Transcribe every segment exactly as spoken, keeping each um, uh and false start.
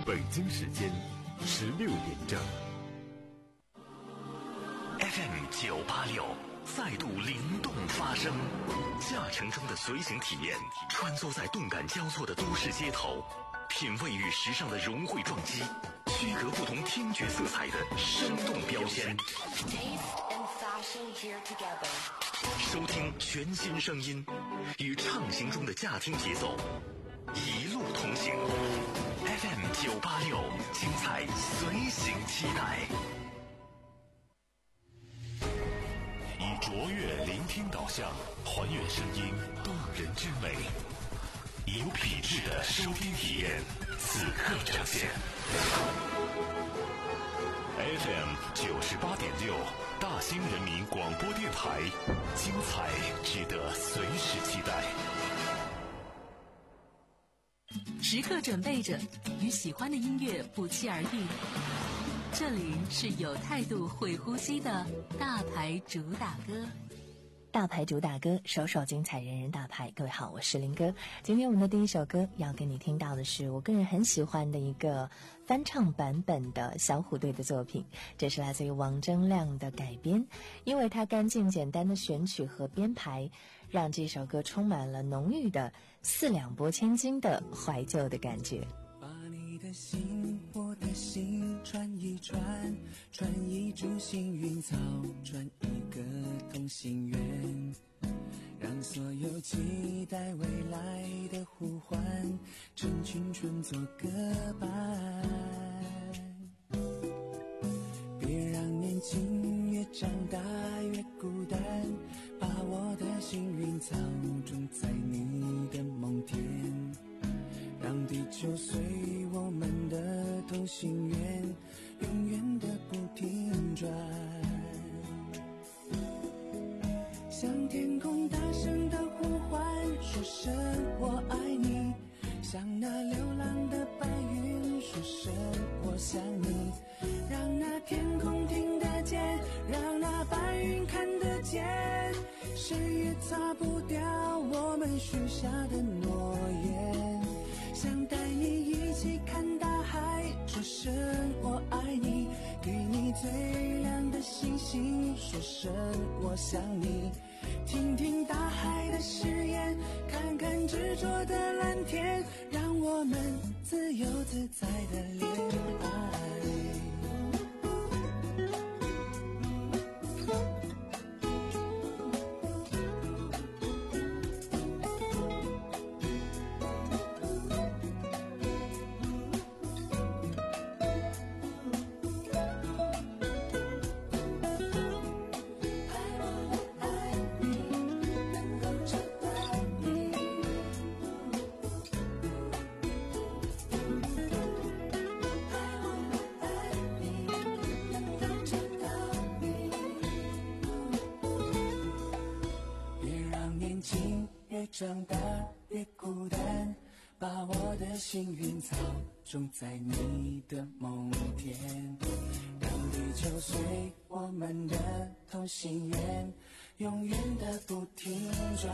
北京时间十六点整。 F M 九八六再度灵动发声，驾乘中的随行体验，穿梭在动感交错的都市街头，品味与时尚的融汇撞击，区隔不同听觉色彩的生动标签。收听全新声音，与畅行中的驾听节奏，一路同行。F M 九八六，精彩随行期待。以卓越聆听导向，还原声音动人之美，以有品质的收听体验，此刻呈现。F M 九十八点六，大兴人民广播电台，精彩值得随时期待。 时刻准备着，与喜欢的音乐不期而遇。这里是有态度会呼吸的大牌主打歌。 大牌主打歌，首首精彩，人人大牌。各位好，我是林哥。今天我们的第一首歌要跟你听到的是我个人很喜欢的一个翻唱版本的小虎队的作品，这是来自于王铮亮的改编，因为它干净简单的选曲和编排，让这首歌充满了浓郁的四两拨千斤的怀旧的感觉。 把你的心，我的心串一串，串一株幸运草，串一个同心圆，让所有期待未来的呼唤，趁青春做个伴。别让年轻越长大越孤单，把我的幸运草种在你的梦田，让地球随我们的同心圆永远的不停转，向天空大声的呼唤，说声我爱你，向那流浪的白云说声我想你，让那天空听得见，让那白云看得见，谁也擦不掉我们许下的诺言，想带你一起看大海，说声我爱你，给你最亮的星星，说声我想你，听听大海的誓言，看看执着的蓝天，让我们自由自在的恋爱。长大越孤单，把我的幸运草种在你的梦田，让地球随我们的同心圆永远的不停转，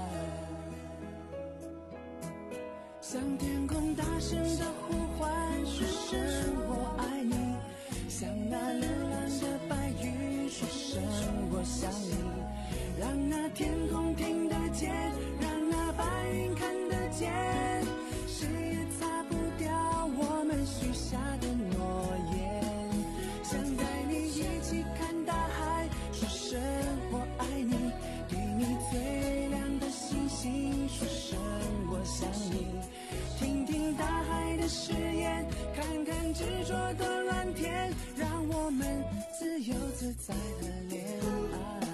向天空大声的呼唤，说声我爱你，向那流浪的白云说声我想你，让那天空听得见，让那白云看得见，谁也擦不掉我们许下的诺言，想带你一起看大海，说声我爱你，给你最亮的星星，说声我想你，听听大海的誓言，看看执着的蓝天，让我们自由自在的恋爱。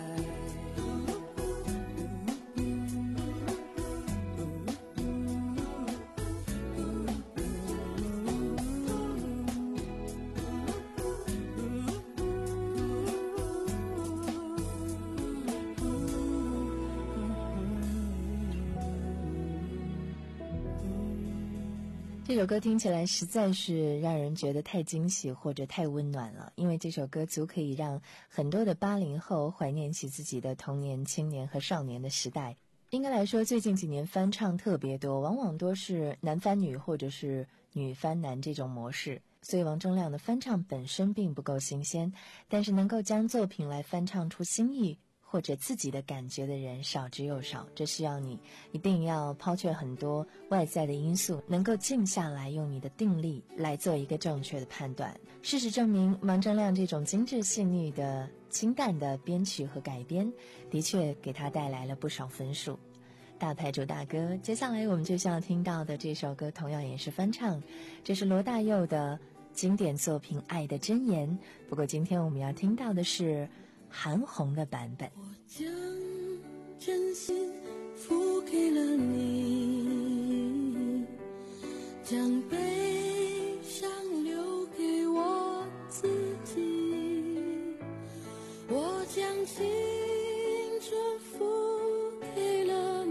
这首歌听起来实在是让人觉得太惊喜或者太温暖了，因为这首歌足可以让很多的八零后怀念起自己的童年、青年和少年的时代。应该来说，最近几年翻唱特别多，往往都是男翻女或者是女翻男这种模式，所以王铮亮的翻唱本身并不够新鲜，但是能够将作品来翻唱出新意或者自己的感觉的人少之又少，这需要你一定要抛却很多外在的因素，能够静下来，用你的定力来做一个正确的判断。事实证明，王铮亮这种精致细腻的清淡的编曲和改编的确给他带来了不少分数。大牌主大哥，接下来我们就要听到的这首歌同样也是翻唱，这是罗大佑的经典作品《爱的箴言》，不过今天我们要听到的是韩红的版本。 我将真心付给了你，将悲伤留给我自己，我将青春付给了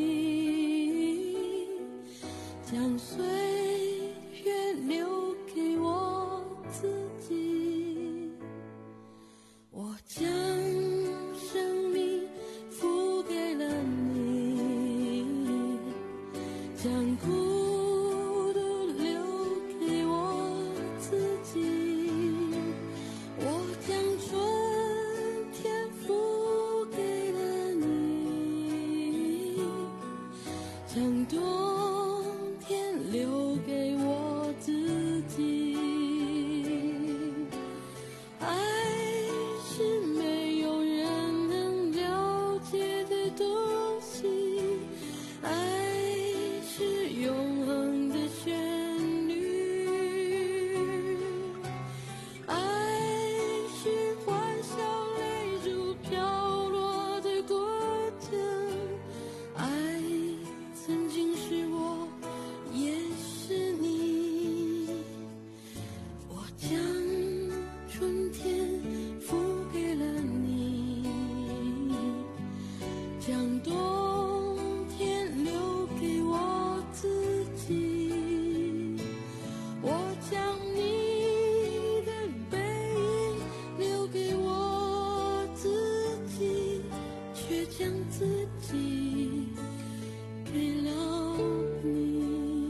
你，将岁月留给我自己，我将生命付给了你，将孤独留给我自己，我将春天付给了你，将冬天留给我自己。爱是没有人能了解的东西，爱是永恒的旋律，爱是欢笑泪珠飘落的过程，爱曾经是我，也是你，我将春天付给了你，将冬天留给我自己，我将你的背影留给我自己，却将自己给了你。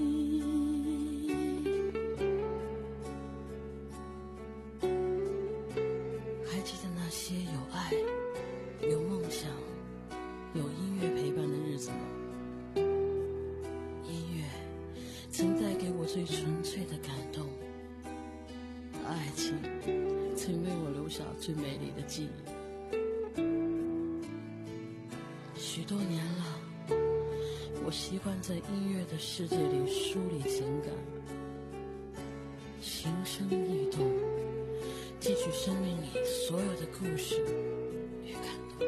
还记得那些有爱、有梦想、有音乐陪伴的日子吗？音乐曾带给我最纯粹的感动，爱情曾为我留下最美丽的记忆。许多年了，我习惯在音乐的世界里梳理情感，情深意动，汲取生命里所有的故事与感动。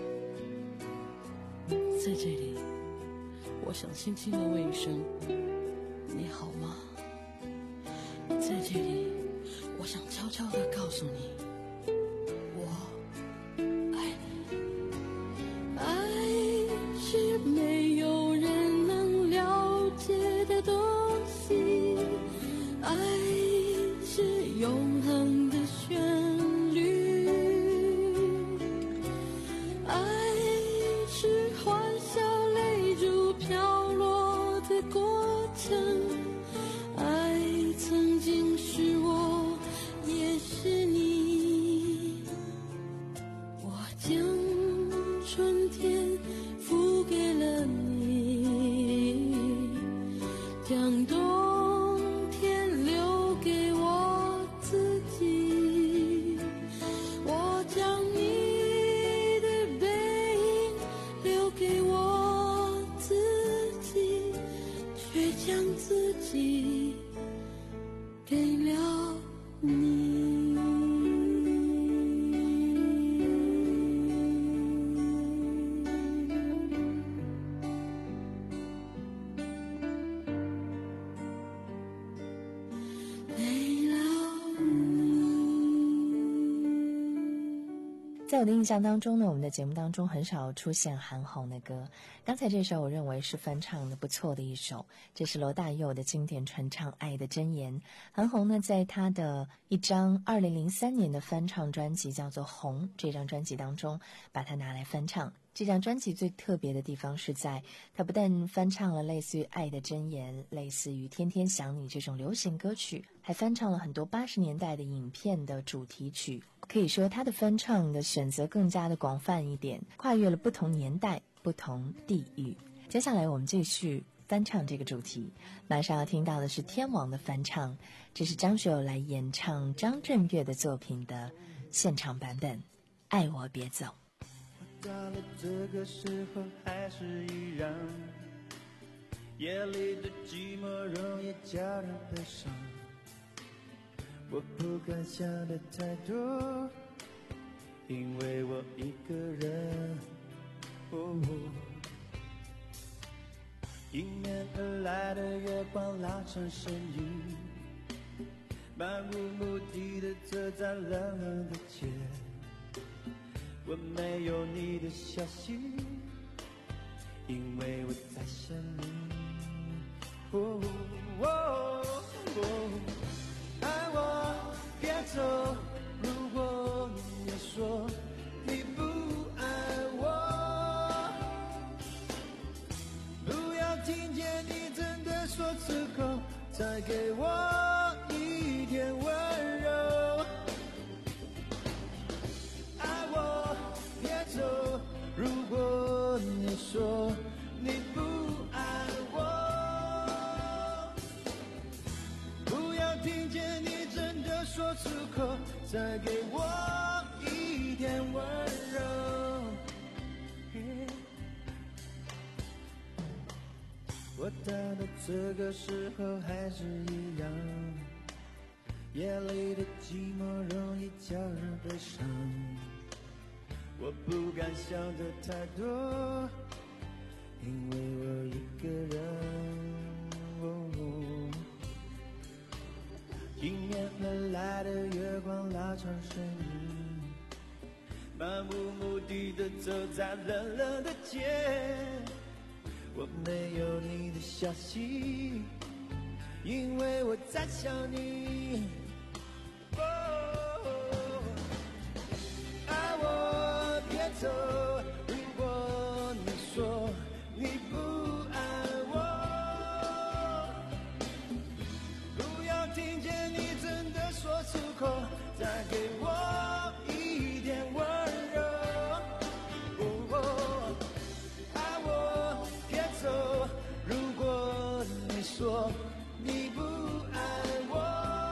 在这里，我想轻轻地问一声你好吗？在这里，我想悄悄地告诉你我爱你。爱是没有人能了解的东西，爱是永恒的旋律，爱是欢笑泪珠飘落的过程，爱曾经是我，也是你，我将春天付给了你，将冬天留给我自己，我将你的背影留给我自己，却将自己给了你。 在我的印象当中呢，我们的节目当中很少出现韩红的歌。刚才这首我认为是翻唱的不错的一首，这是罗大佑的经典传唱《爱的箴言》。韩红呢，在他的一张二零零三年的翻唱专辑叫做《红》，这张专辑当中把它拿来翻唱。 这张专辑最特别的地方是在它不但翻唱了类似于《爱的箴言》、类似于《天天想你》这种流行歌曲，还翻唱了很多八十年代的影片的主题曲。可以说它的翻唱的选择更加的广泛一点，跨越了不同年代、不同地域。接下来我们继续翻唱这个主题，马上要听到的是天王的翻唱，这是张学友来演唱张震岳的作品的现场版本，爱我别走。 到了这个时候还是一样，夜里的寂寞容易叫人悲伤，我不敢想的太多，因为我一个人、哦、迎面而来的月光拉长身影，漫无目的的走在冷冷的街，我没有你的消息，因为我在想你。哦哦哦，爱我别走，如果你说你不爱我，不要听见你真的说出口，再给我一点温柔。如果你说你不爱我，不要听见你真的说出口，再给我一点温柔。我到了这个时候还是一样，夜里的寂寞容易叫人悲伤，我不敢想的太多，因为我一个人、哦、迎面而来的月光拉长身影，漫无目的的走在冷冷的街，我没有你的消息，因为我在想你。哦，爱我别走，如果你说你不爱我，不要听见你真的说出口，再给我一点温柔。哦，爱我别走，如果你说你不爱我，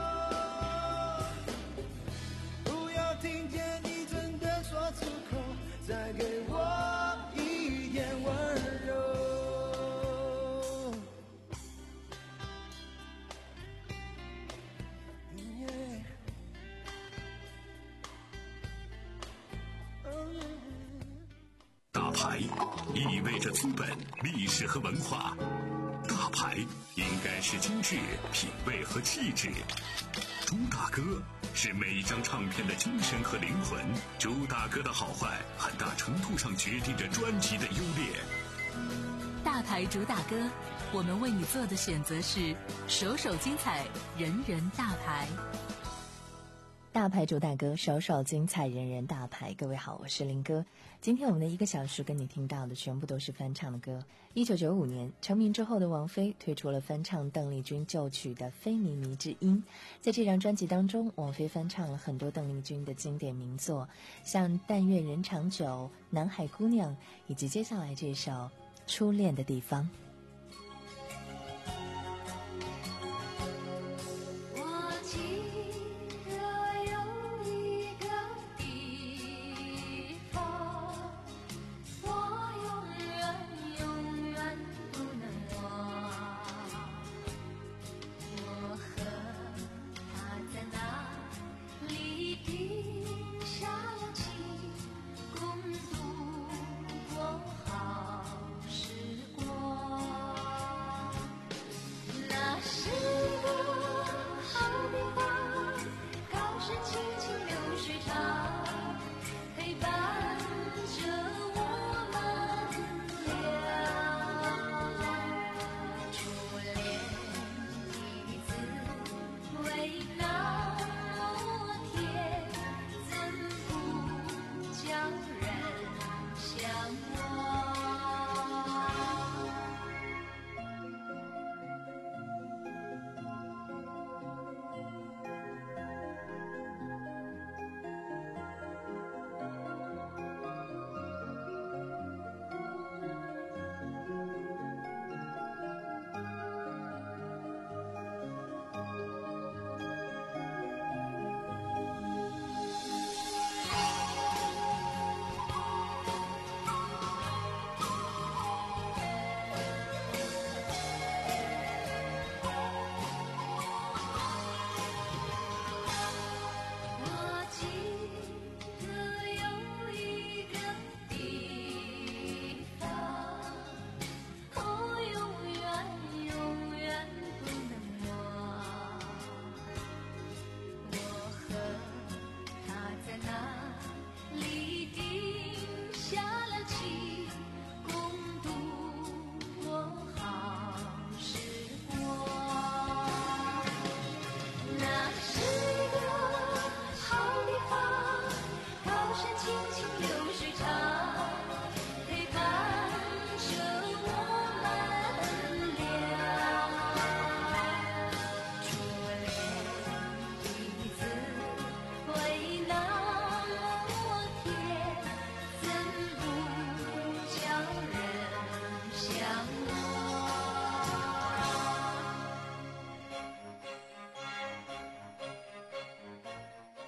不要听见你真的说出口，再给我一点温柔。Yeah. Oh, yeah. 大牌意味着资本、历史和文化，大牌应该是精致、品味和气质。朱大哥是每一张唱片的精神和灵魂，朱大哥的好坏很大程度上决定着专辑的优劣。 大牌主打歌，我们为你做的选择是首首精彩，人人大牌。 大牌主打歌，首首精彩，人人大牌。各位好，我是林哥。今天我们的一个小时跟你听到的全部都是翻唱的歌。一九九五年成名之后的王菲推出了翻唱邓丽君旧曲的《非靡靡之音》。在这张专辑当中，王菲翻唱了很多邓丽君的经典名作，像《但愿人长久》、《南海姑娘》，以及接下来这首《初恋的地方》。 共度过好时光。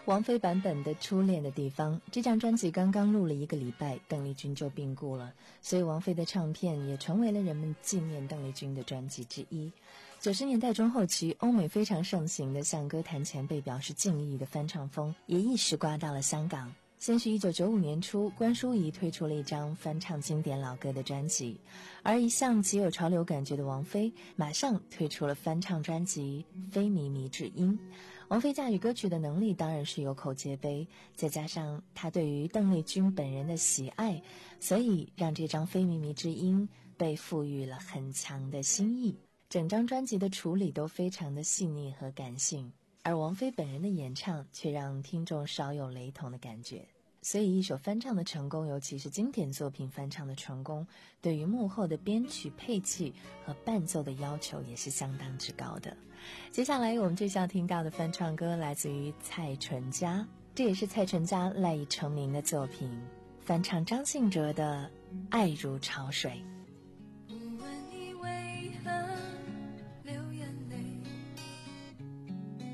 王菲版本的《初恋的地方》这张专辑刚刚录了一个礼拜，邓丽君就病故了，所以王菲的唱片也成为了人们纪念邓丽君的专辑之一。九十年代中后期，欧美非常盛行的向歌坛前辈表示敬意的翻唱风也一时刮到了香港。先是一九九五年初，关淑怡推出了一张翻唱经典老歌的专辑，而一向极有潮流感觉的王菲马上推出了翻唱专辑《非靡靡之音》。王菲驾驭歌曲的能力当然是有口皆碑，再加上她对于邓丽君本人的喜爱，所以让这张《非靡靡之音》被赋予了很强的新意。整张专辑的处理都非常的细腻和感性，而王菲本人的演唱却让听众少有雷同的感觉。所以一首翻唱的成功，尤其是经典作品翻唱的成功，对于幕后的编曲配器和伴奏的要求也是相当之高的。接下来我们这下听到的翻唱歌来自于蔡淳佳，这也是蔡淳佳赖以成名的作品，翻唱张信哲的《爱如潮水》。 不问你为何流眼泪，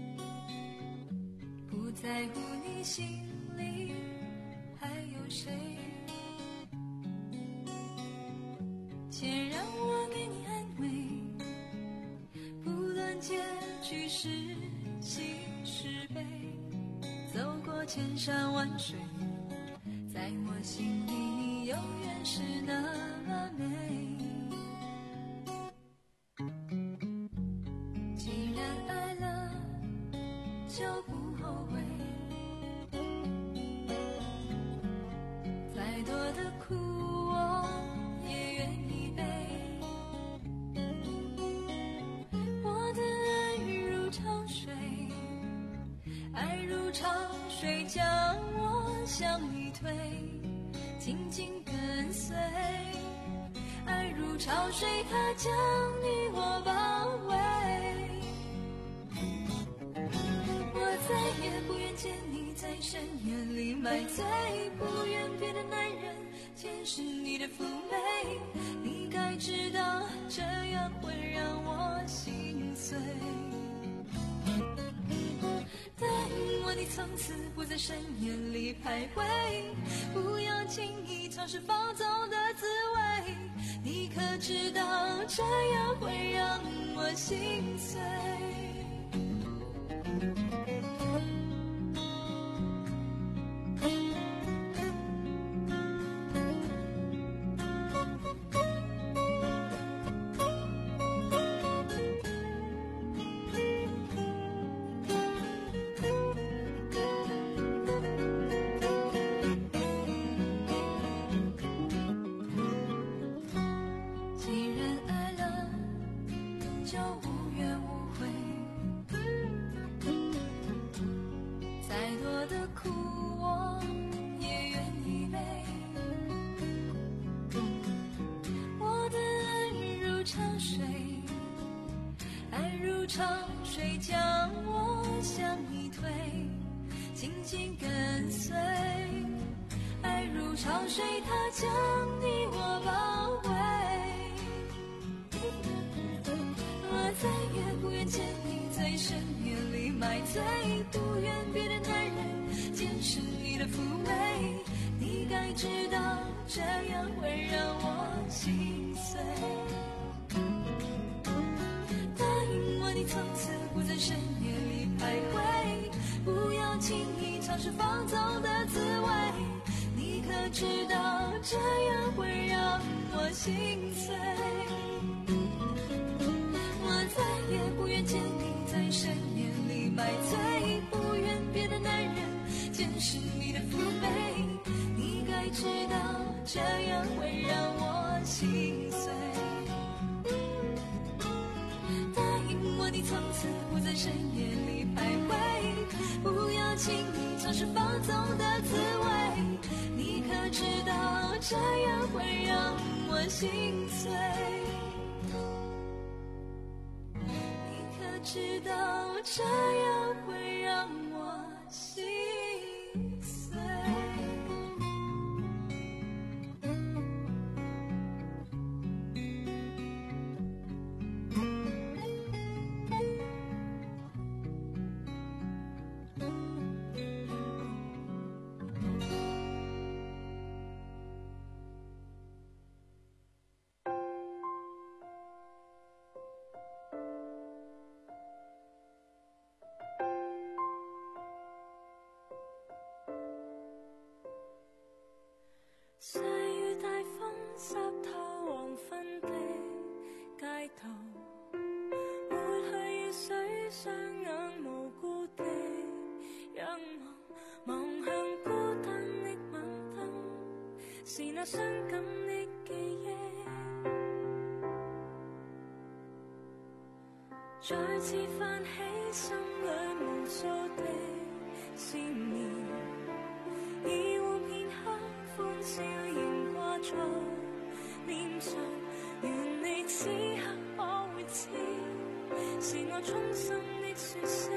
不在乎你心里还有谁，且让我给你安慰，不论结局是喜是悲，走过千山万水，在我心里你永远是那么美。既然爱了就不后悔，再多的苦我也愿意背，我的爱如潮水，爱如潮水将我向你推，紧紧跟随，爱如潮水它将你我包围，我再也不愿见你在深夜里买醉，不愿别的男人见识你的妩媚，你该知道这样会让我心碎，答应我你从此不在深夜里徘徊，不要轻易尝试放纵的滋味，你可知道这样会让我心碎。潮水将我向你推，紧紧跟随，爱如潮水它将你我包围，我再也不愿见你在深夜里买醉，不愿别的男人见识你的妩媚，你该知道这样会让我心碎，你从此不在深夜里徘徊，不要轻易尝试放纵的滋味，你可知道这样会让我心碎，我再也不愿见你在深夜里买醉，不愿别的男人见识你的妩媚，你该知道这样会让我心碎，你从此不在深夜里徘徊，不要轻易尝试放纵的滋味，你可知道这样会让我心碎，你可知道这样会让我心碎。 雙眼無辜地仰望，望向孤單的晚燈，是那傷感的記憶，再次泛起心裏無數的思念，已換片刻歡笑仍掛在臉上，願你此刻可會知，是我衷心的說聲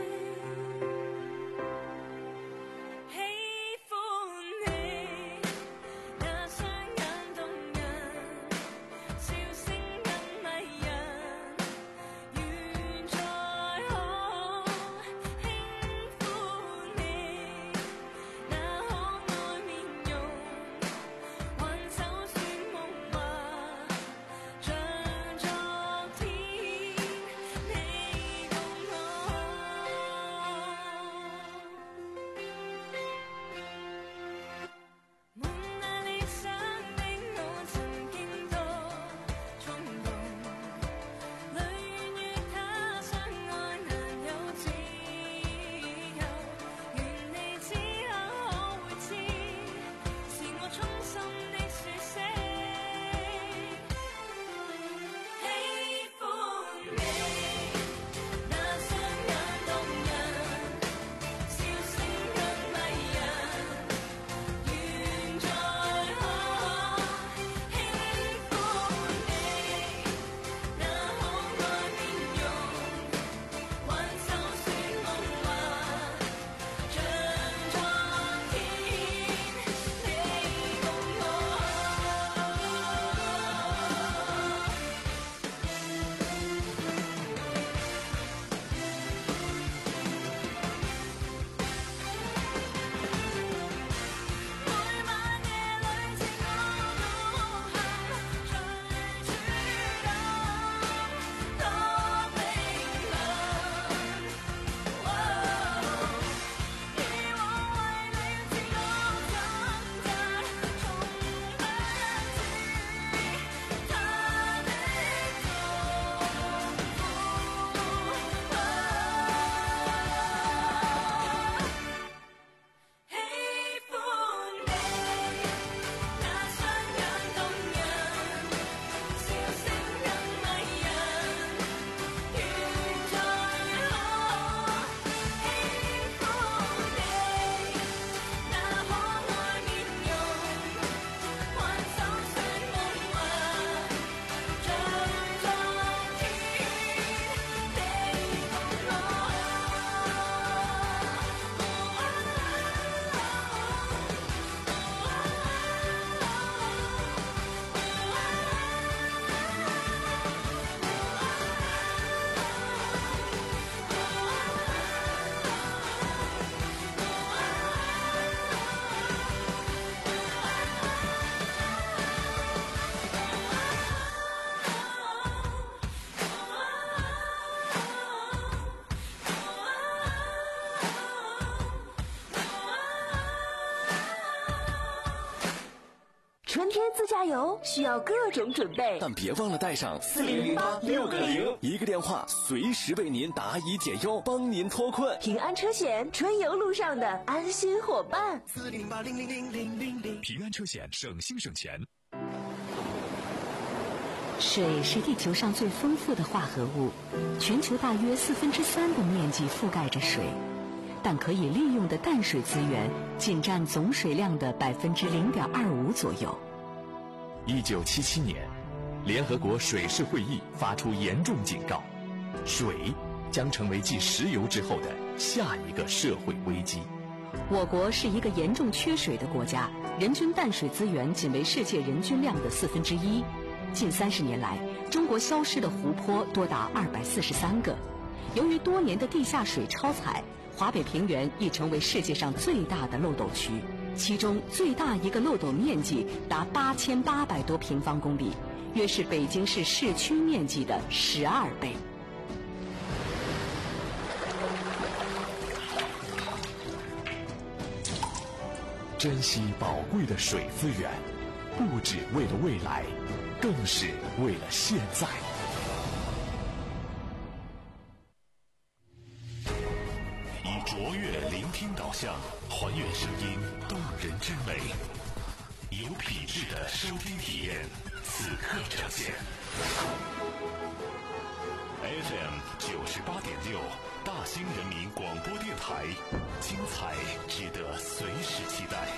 喜歡你，那雙眼動人，笑聲更迷人，願再可輕撫你，那可愛面容，挽手說夢話，像昨天你共我，滿那理想的我曾經多衝動，淚願與他相愛難有自由，願你此刻可會知，是我衷心的說聲喜歡你，那雙眼動人，笑聲更迷人，願再可輕撫你，那可愛面容，挽手說夢話，像昨天你共我。每晚夜裏自我獨行，隨處等多冰冷。以往為了自我掙扎，從不知他的痛苦。喜歡你，那雙眼動人，笑聲更迷人，願再可輕撫你，那可愛面容，挽手說夢話，像昨天你共春天自驾游需要各种准备， 但别忘了带上四零零八六个零， 一个电话，随时为您答疑解忧，帮您脱困。 平安车险，春游路上的安心伙伴。 四零八零零零零零零， 平安车险，省心省钱。 水是地球上最丰富的化合物，全球大约四分之三的面积覆盖着水，但可以利用的淡水资源仅占总水量的百分之零点二五左右。 一九七七年，联合国水事会议发出严重警告，水将成为继石油之后的下一个社会危机。 我国是一个严重缺水的国家，人均淡水资源仅为世界人均量的四分之一。近三十年来，中国消失的湖泊多达二百四十三个。由于多年的地下水超采，华北平原已成为世界上最大的漏斗区，其中最大一个漏斗面积达八千八百多平方公里，约是北京市市区面积的十二倍。 珍惜宝贵的水资源，不只为了未来，更是为了现在。 卓越聆听导向，还原声音动人之美，有品质的收听体验，此刻呈现。F M 九十八点六，大兴人民广播电台，精彩值得随时期待。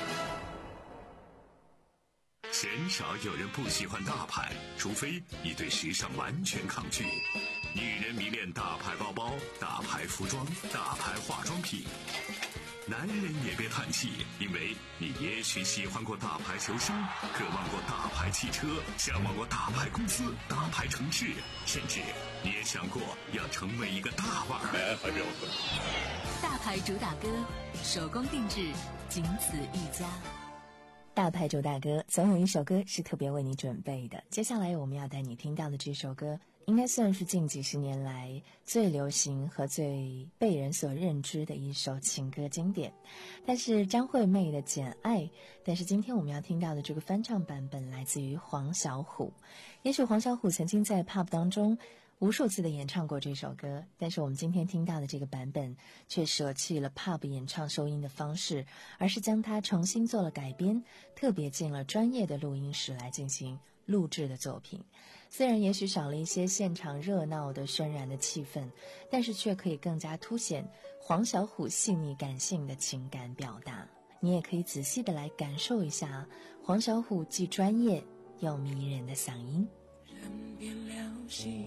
鲜少有人不喜欢大牌，除非你对时尚完全抗拒。女人迷恋大牌包包、大牌服装、大牌化妆品。男人也别叹气，因为你也许喜欢过大牌球衫，渴望过大牌汽车，向往过大牌公司、大牌城市，甚至你也想过要成为一个大腕儿。还没有大牌主打歌，手工定制，仅此一家。 大牌主打歌，总有一首歌是特别为你准备的。接下来我们要带你听到的这首歌，应该算是近几十年来最流行和最被人所认知的一首情歌经典。但是张惠妹的《简爱》，但是今天我们要听到的这个翻唱版本来自于黄小琥。也许黄小琥曾经在 pub 当中无数次的演唱过这首歌，但是我们今天听到的这个版本却舍弃了 pub 演唱收音的方式，而是将它重新做了改编，特别进了专业的录音室来进行录制的作品。虽然也许少了一些现场热闹的渲染的气氛，但是却可以更加凸显黄小琥细腻感性的情感表达。你也可以仔细的来感受一下黄小琥既专业又迷人的嗓音。 人变了心，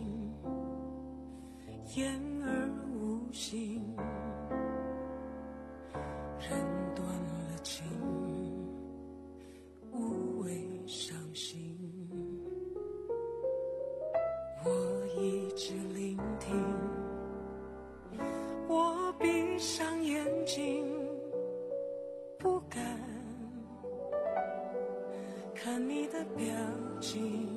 言而无信，人断了情，无谓伤心。我一直聆听，我闭上眼睛，不敢看你的表情。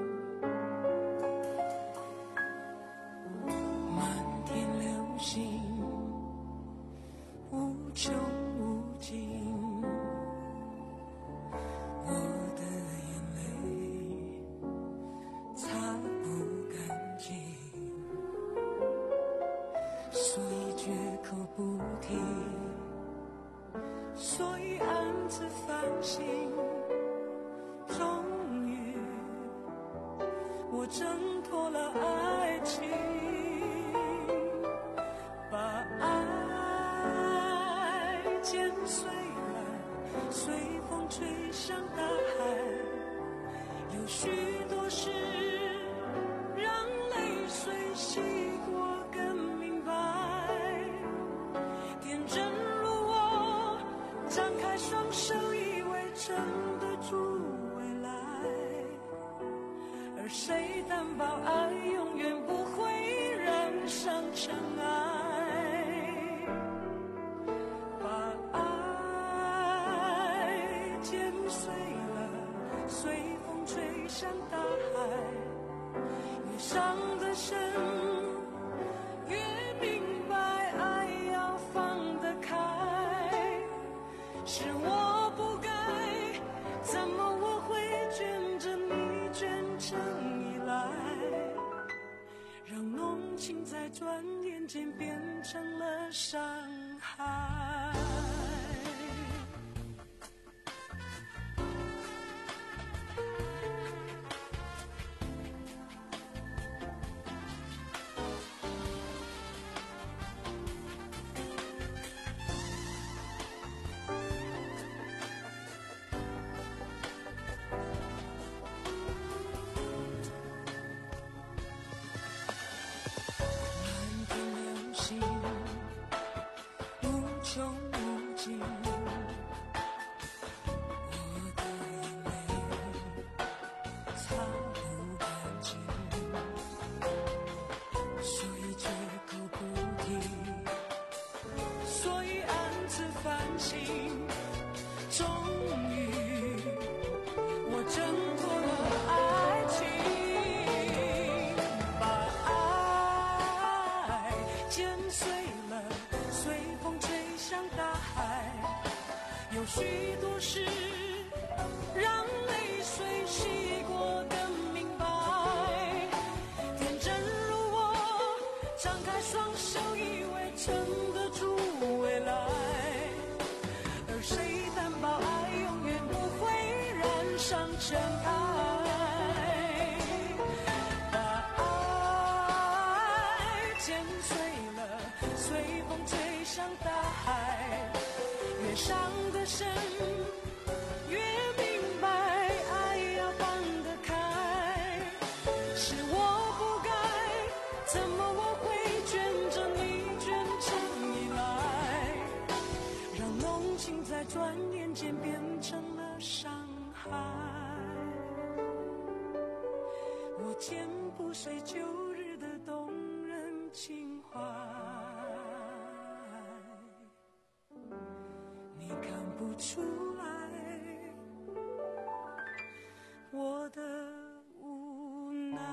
无穷无尽，我的眼泪擦不干净，所以绝口不提，所以暗自反省。终于我挣脱了爱情，把爱剪碎了，随风吹向大海。有许多事让泪水洗过更明白。天真如我，张开双手以为撑得住未来，而谁担保爱永远不会染上尘埃。向大海，越伤得深，越明白爱要放得开。是我不该，怎么我会卷着你卷成依赖，让浓情在转眼间变成了伤害。有许多事让泪水洗过更明白。天真如我，张开双手以为撑得住上尘埃，把爱剪碎了，随风吹向大海，越伤得深越明白，爱要放得开，是我不该，怎么我会卷着你卷成依赖，让浓情在转眼间变成了伤害，我剪不碎旧日的动人情怀，你看不出来我的无奈。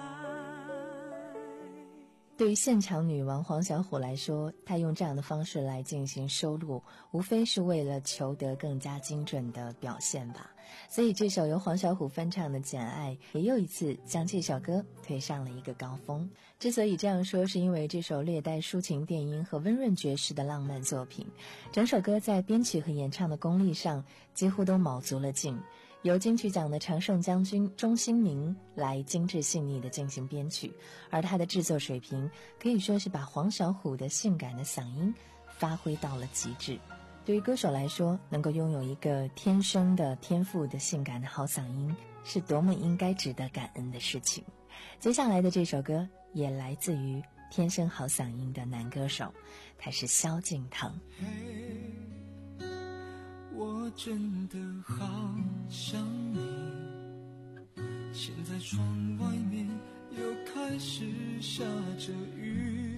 对于现场女王黄小琥来说，她用这样的方式来进行收录，无非是为了求得更加精准的表现吧。所以这首由黄小琥翻唱的《简爱》也又一次将这首歌推上了一个高峰。之所以这样说，是因为这首略带抒情电音和温润爵士的浪漫作品，整首歌在编曲和演唱的功力上几乎都卯足了劲，由金曲奖的常胜将军钟兴民来精致细腻地进行编曲，而他的制作水平可以说是把黄小琥的性感的嗓音发挥到了极致。对于歌手来说，能够拥有一个天生的天赋的性感的好嗓音，是多么应该值得感恩的事情。接下来的这首歌也来自于天生好嗓音的男歌手，他是萧敬腾。 嘿，我真的好想你，现在窗外面又开始下着雨，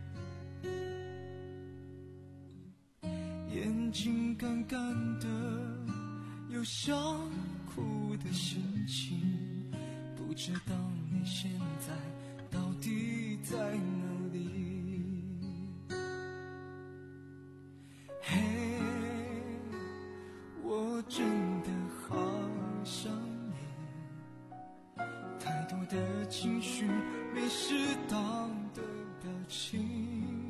眼睛干干的，有想哭的心情，不知道你现在到底在哪里。嘿，我真的好想你，太多的情绪没适当的表情，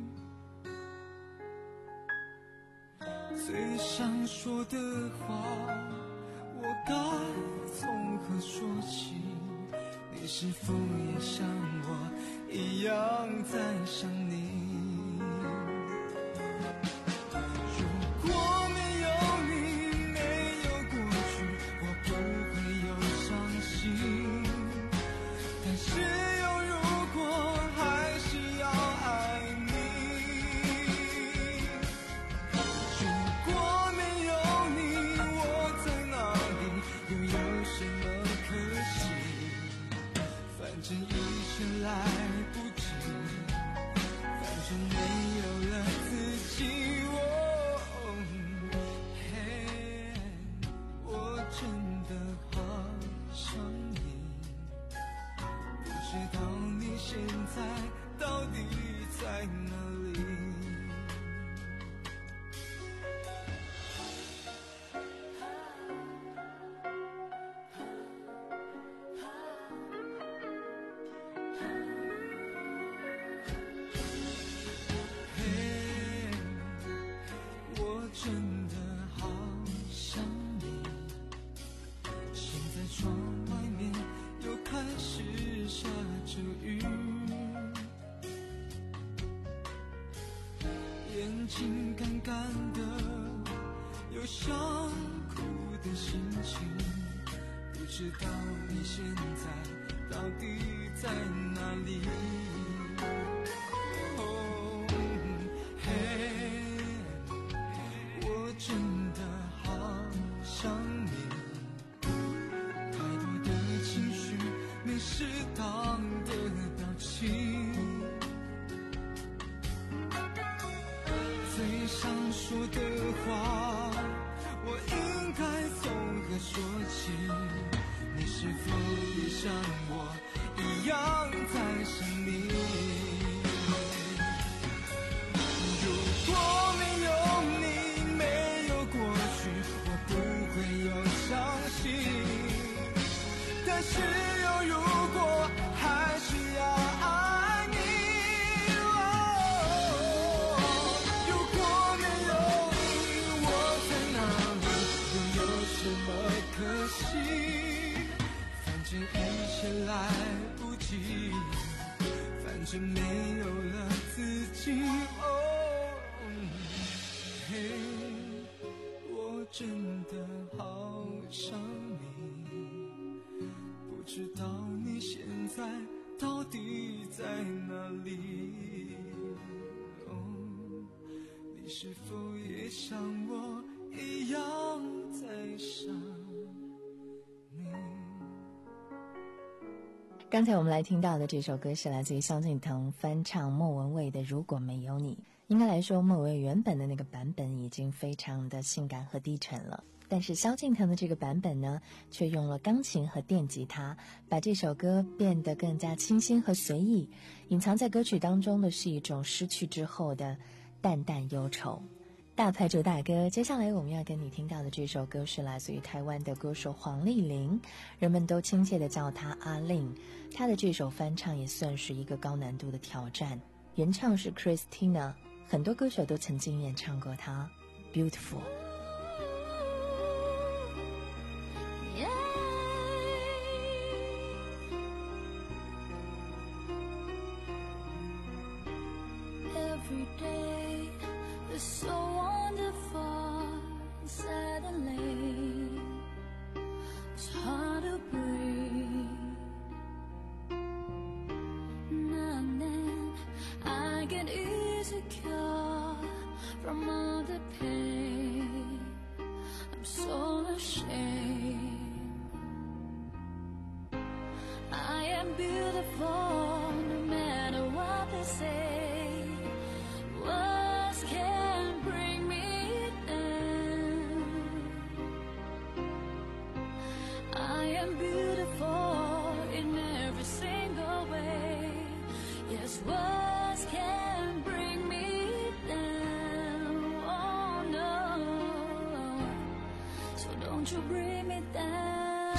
最想说的话我该从何说起，你是否也像我一样在想你。如果没有你，没有过去，我不会有伤心，但是有如果还是要爱你。如果没有你，我在哪里，又有什么可惜，反正一切来不及，反正没有了自己。嘿，我真的好想你，不知道你现在到底在哪里。真的好想你，现在窗外面又开始下着雨，眼睛干干的，有想哭的心情，不知道你现在到底在哪里。哦，嘿，真的好想你，太多的情绪没适当的表情，最想说的话我应该从何说起，你是否也像我一样在想你。如果没有你，会有伤心，但是有如果还是要爱你。哦，如果没有你，我在哪里，又有什么可惜， 你是否也像我一样在想你？ 刚才我们来听到的这首歌是来自于萧敬腾翻唱莫文蔚的《如果没有你》。应该来说，莫文蔚原本的那个版本已经非常的性感和低沉了，但是萧敬腾的这个版本呢，却用了钢琴和电吉他，把这首歌变得更加清新和随意。隐藏在歌曲当中的是一种失去之后的淡淡忧愁。大牌主大哥，接下来我们要跟你听到的这首歌是来自于台湾的歌手黄丽玲，人们都亲切地叫她阿令。她的这首翻唱也算是一个高难度的挑战，原唱是 Christina， 很多歌手都曾经演唱过她 Beautiful。Every day is so wonderful, suddenly it's hard to breathe. Now and then I get insecure from all the pain. I'm so ashamed. I am beautiful no matter what they say.Words can't bring me down. I am beautiful in every single way. Yes, words can't bring me down. Oh no. So don't you bring me down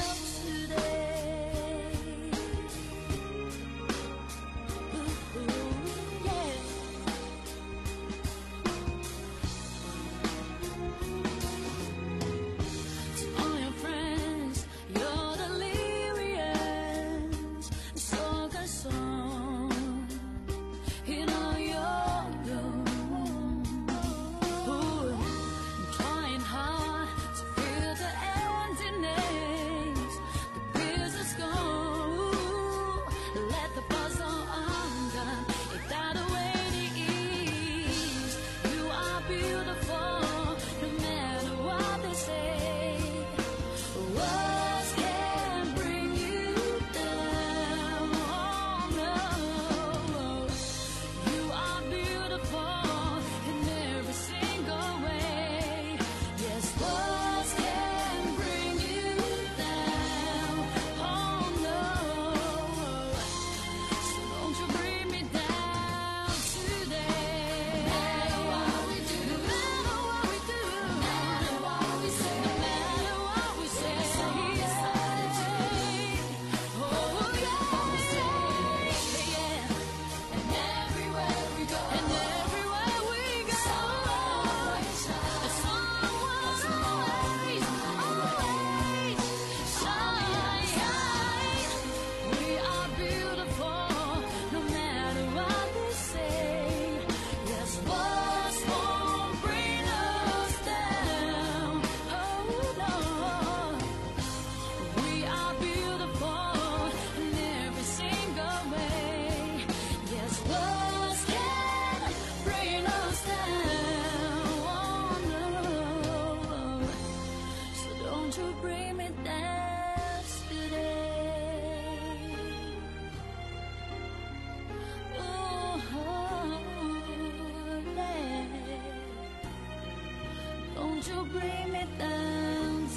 today.Won't you bring me down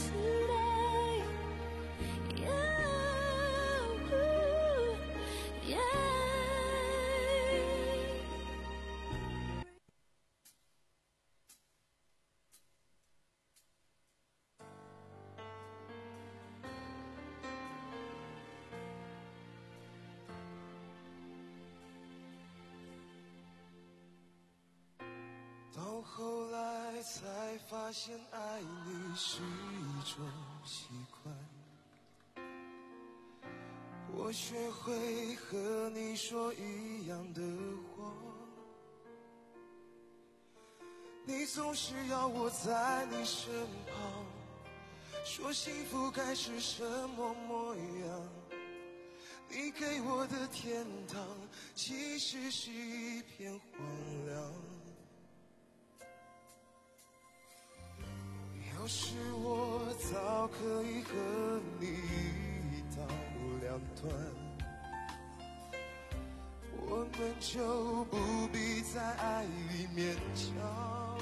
today? Yeah, yeah. 到后来才发现爱你是一种习惯，我学会和你说一样的话，你总是要我在你身旁，说幸福该是什么模样，你给我的天堂其实是一片荒凉。 实我早可以和你一刀两断，我们就不必在爱里勉强。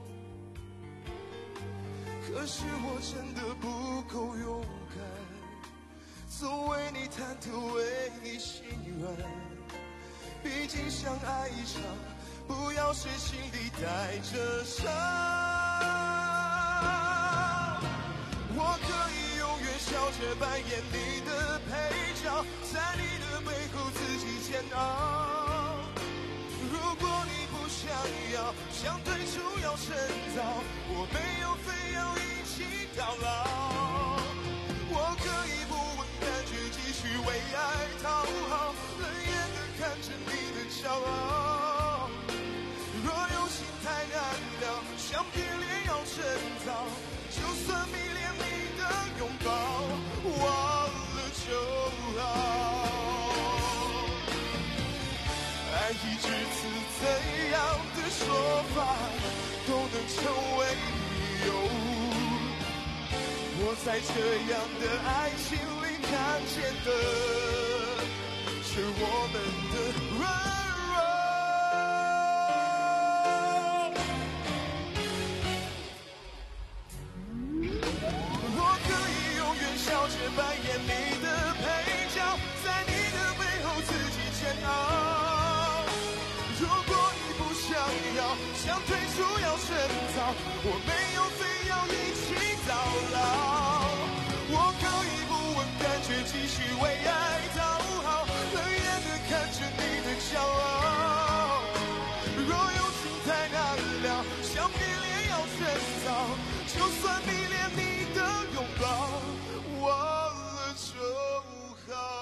可是我真的不够勇敢，总为你忐忑，为你心软。毕竟相爱一场，不要谁心里带着伤。我可以永远笑着扮演你的配角，在你的背后自己煎熬。如果你不想要，想退出要趁早，我没有非要一起到老。我可以不问感觉，继续为爱讨好，冷眼的看着你的骄傲。若有心太难了，想别恋要趁早，就算迷恋你的拥抱，忘了就好。爱一直是怎样的说法都能成为理由。我在这样的爱情里看见的是我们的软弱。我可以永远笑着扮演你的配角，在你的背后自己煎熬。如果你不想要，想退出要趁早，我没有非要一起到老。我可以不问感觉，继续为爱讨好，冷眼的看着你的骄傲。若有情太难了，想别恋要趁早，就算迷恋你的拥抱，忘了就好。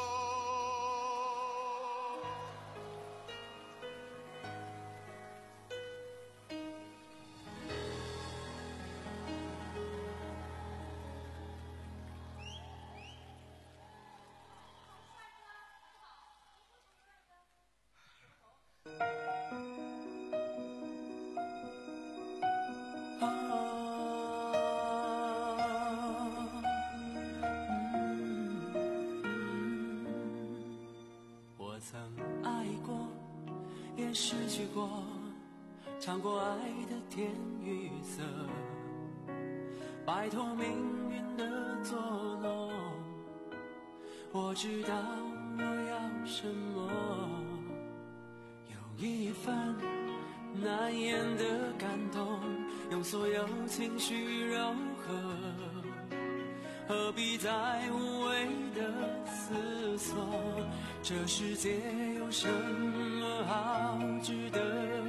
失去过，尝过爱的甜与涩，摆脱命运的作弄。我知道我要什么，有一份难言的感动，用所有情绪柔和，何必再无谓的思索？这世界有什么好值得？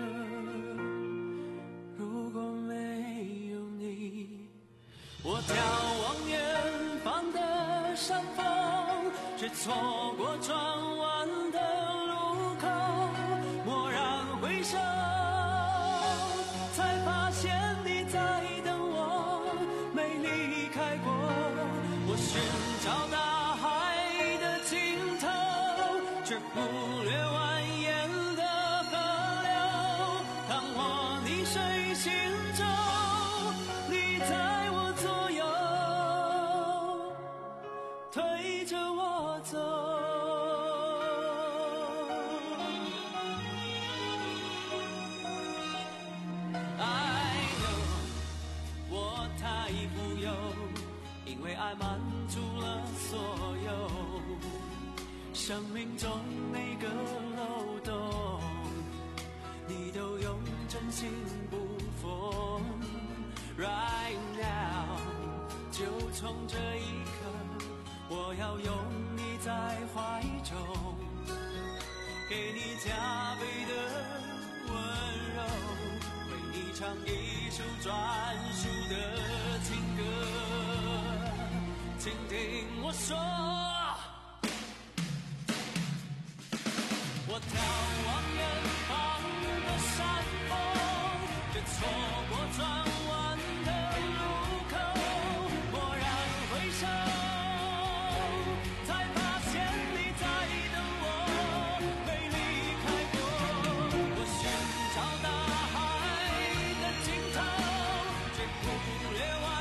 如果没有你，我眺望远方的山峰，却错过转弯的路口。蓦然回首，才发现你在等我，没离开过。我寻找大海的尽头，却忽略蜿蜒的河流。当我逆水行舟，你在我左右，推着我走。I know 我太富有，因为爱满足了所有生命中每个漏洞，你都用真心不缝。Right now 就从这一刻，我要拥你在怀中，给你加倍的温柔，为你唱一首专属的情歌。请听我说，我眺望远方的山峰，却错过转弯的路口。蓦然回首，才发现你在等我，没离开过。我寻找大海的尽头，却忽略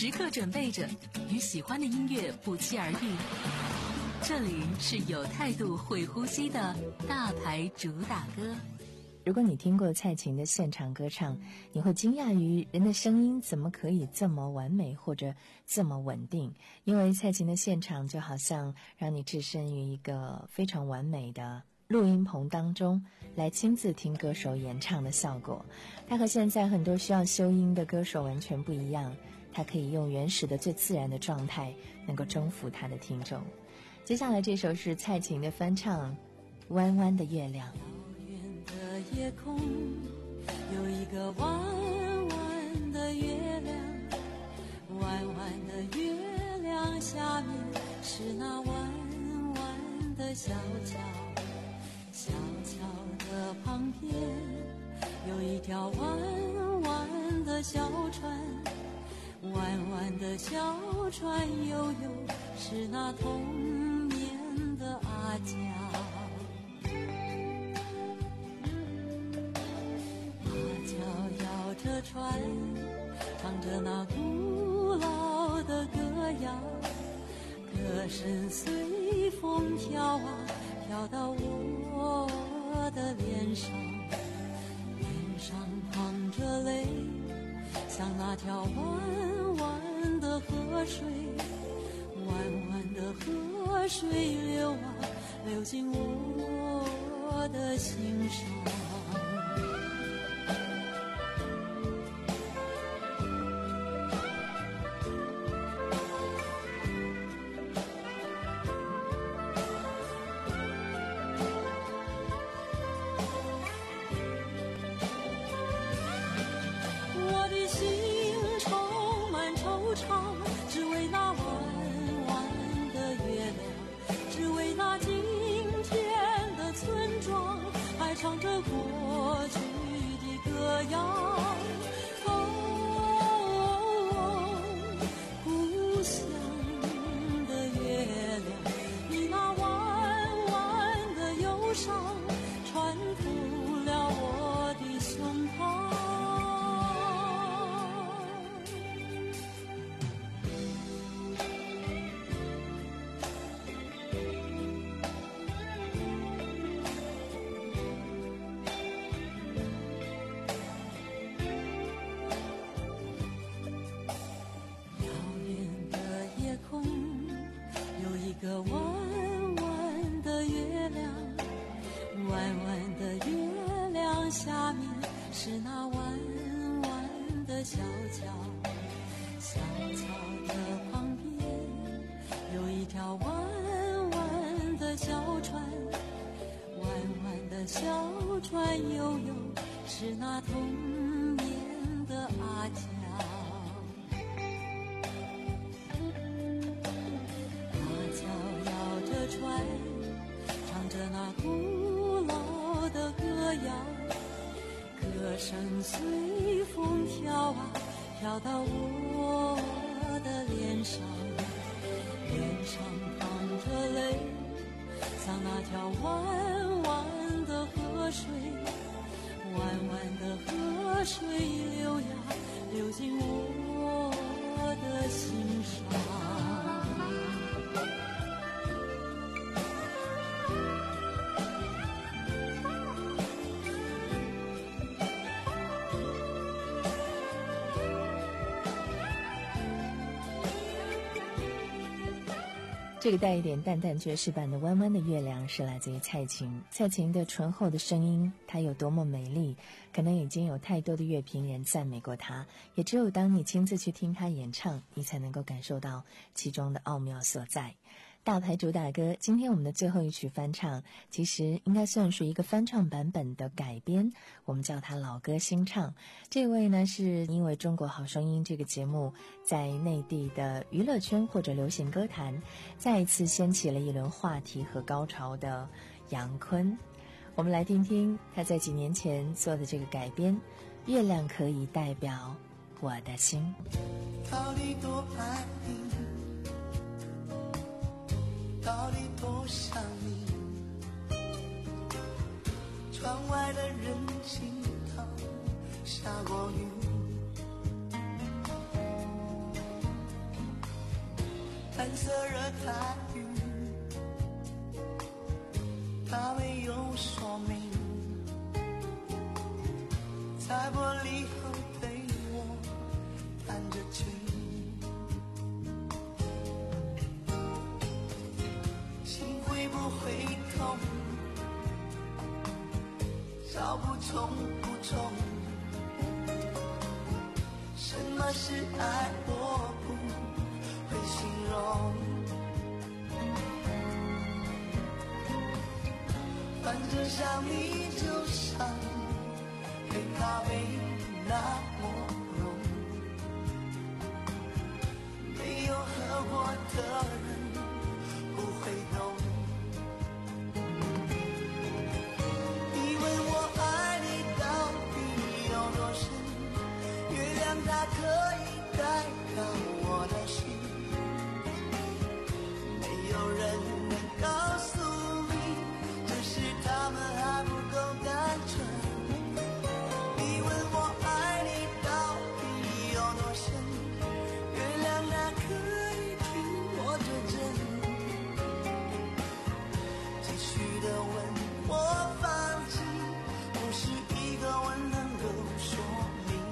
时刻准备着与喜欢的音乐不期而遇。这里是有态度会呼吸的大牌主打歌。 如果你听过蔡琴的现场歌唱，你会惊讶于人的声音怎么可以这么完美或者这么稳定，因为蔡琴的现场就好像让你置身于一个非常完美的录音棚当中来亲自听歌手演唱的效果。它和现在很多需要修音的歌手完全不一样，它可以用原始的最自然的状态能够征服它的听众。接下来这首是蔡琴的翻唱《弯弯的月亮》。 的夜空有一个弯弯的月亮，弯弯的月亮下面是那弯弯的小桥，小桥的旁边有一条弯弯的小船，弯弯的小船悠悠是那童年的阿娇，摇着船，唱着那古老的歌谣，歌声随风飘啊，飘到我的脸上，脸上淌着泪，像那条弯弯的河水，弯弯的河水流啊，流进我的心上。只为那弯弯的月亮，只为那今天的村庄，还唱着过去的歌谣。哦，故乡的月亮，你那弯弯的忧伤，穿透了我的胸膛。一个弯弯的月亮，弯弯的月亮下面是那弯弯的小桥，小桥的旁边有一条弯弯的小船，弯弯的小船悠悠是那童年的阿娇，船唱着那古老的歌谣，歌声随风飘啊，飘到我的脸上，脸上淌着泪，像那条弯弯的河水，弯弯的河水流呀，流进我的心上。 这个带一点淡淡爵士版的弯弯的月亮是来自于蔡琴。蔡琴的醇厚的声音，她有多么美丽，可能已经有太多的乐评人赞美过她，也只有当你亲自去听她演唱，你才能够感受到其中的奥妙所在。大牌主打歌，今天我们的最后一曲翻唱，其实应该算是一个翻唱版本的改编，我们叫它老歌新唱。这位呢，是因为中国好声音这个节目在内地的娱乐圈或者流行歌坛再一次掀起了一轮话题和高潮的杨坤。我们来听听他在几年前做的这个改编，月亮可以代表我的心。 到底多爱你，到底多想你，窗外的人行道下过雨， 蓝色热带雨，它没有说明，在玻璃后对我弹着琴，心会不会痛？找不从不从，什么是爱我不会形容，反正想你就像黑咖啡那么浓，没有喝过的人不会懂。你问我爱你到底有多深，月亮它可以代表我的心，没有人能告诉你，只是他们还不够单纯。你问我爱你到底有多深，月亮它可以听我的真，继续的问我放弃，不是一个吻能够说明。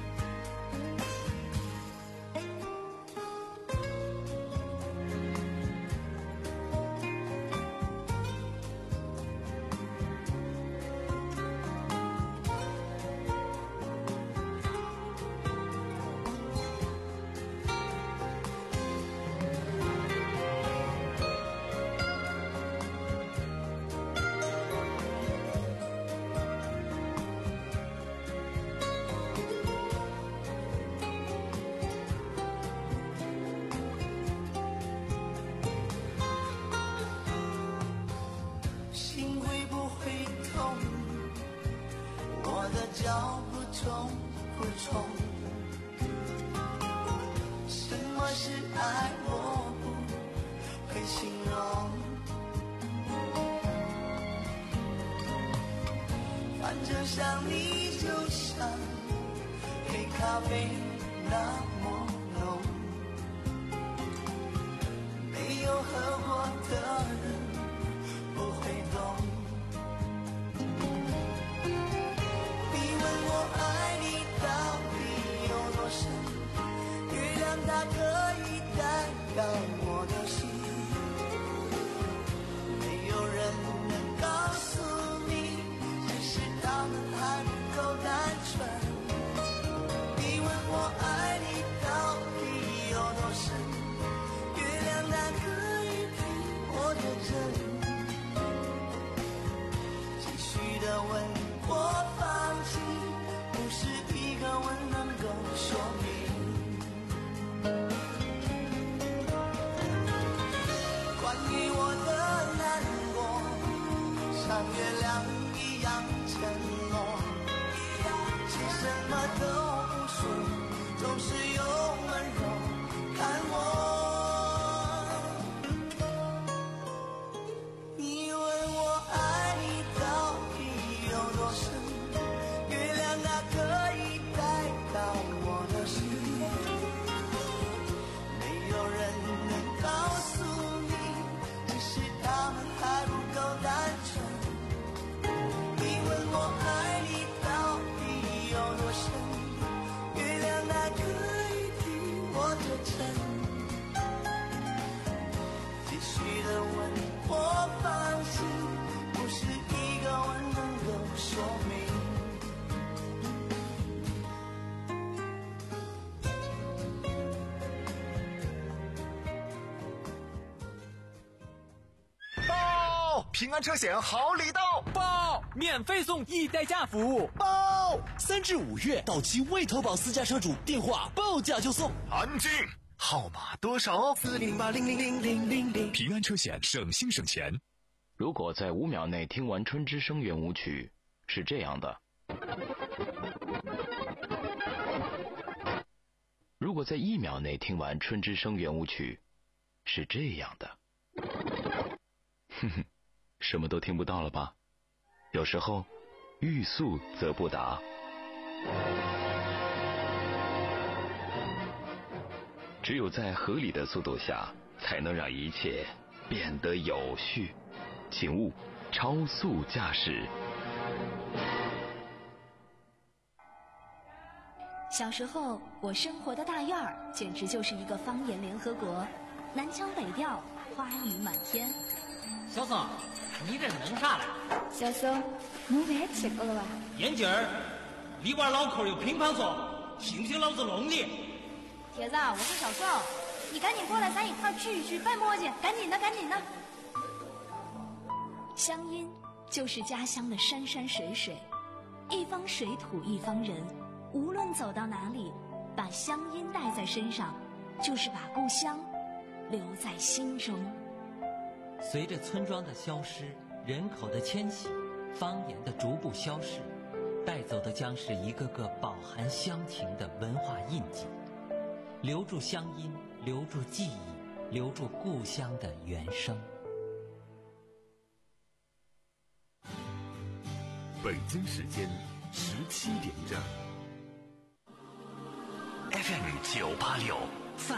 心会不会痛？我的脚步重不重？什么是爱？我不会形容，反正想你就像黑咖啡那么浓，没有喝过的人不会懂。你问我爱你到底有多深，月亮它可以代表我的心，没有人能告诉你，只是他们还不够单纯。你问我爱你到底有多深，月亮它可以听我的真，的吻我放弃，不是一个吻能够说明。关于我的难过，像月亮一样沉默，是什么都不说，总是用温柔看我。你问我爱你到底有多深，月亮它可以代表我的心，没有人能告诉你，只是他们还不够单纯。你问我爱你到底有多深，月亮它可以听我的真，继续的问我放心，不是一个吻能够说明。 报！平安车险好礼到！ 报！免费送易代驾服务！ 报！ 三至五月到期未投保私家车主电话报价就送。 安静！号码多少？四零八零零零零零零。 平安车险，省心省钱。 如果在五秒内听完《春之声》圆舞曲，是这样的；如果在一秒内听完《春之声》圆舞曲，是这样的。哼哼，什么都听不到了吧？有时候，欲速则不达。只有在合理的速度下， 才能让一切变得有序。请勿超速驾驶。 小时候，我生活的大院儿简直就是一个方言联合国，南腔北调，花语满天。 小宋，你这弄啥了？ 小宋，侬饭吃过了吧？ 眼镜儿，里边脑壳有乒乓球，信不信老子弄你？ 铁子，我是小宋，你赶紧过来，咱一块聚一聚，别磨叽，赶紧的，赶紧的。 乡音就是家乡的山山水水，一方水土一方人，无论走到哪里，把乡音带在身上，就是把故乡留在心中。 随着村庄的消失，人口的迁徙，方言的逐步消逝，带走的将是一个个饱含乡情的文化印记。留住乡音，留住记忆，留住故乡的原声。 北京时间十七点整 ，F M 九八六。